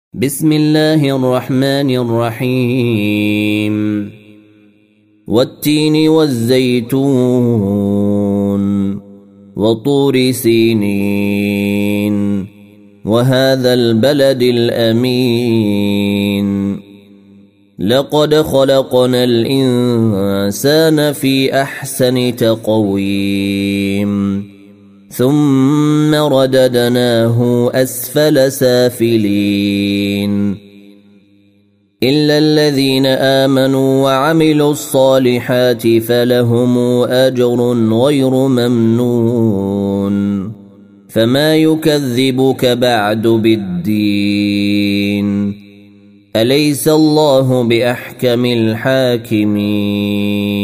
بسم الله الرحمن الرحيم والتين والزيتون وطور سينين وهذا البلد الأمين لقد خلقنا الإنسان في أحسن تقويم ثم رددناه أسفل سافلين إلا الذين آمنوا وعملوا الصالحات فلهم أجر غير ممنون فما يكذبك بعد بالدين أليس الله بأحكم الحاكمين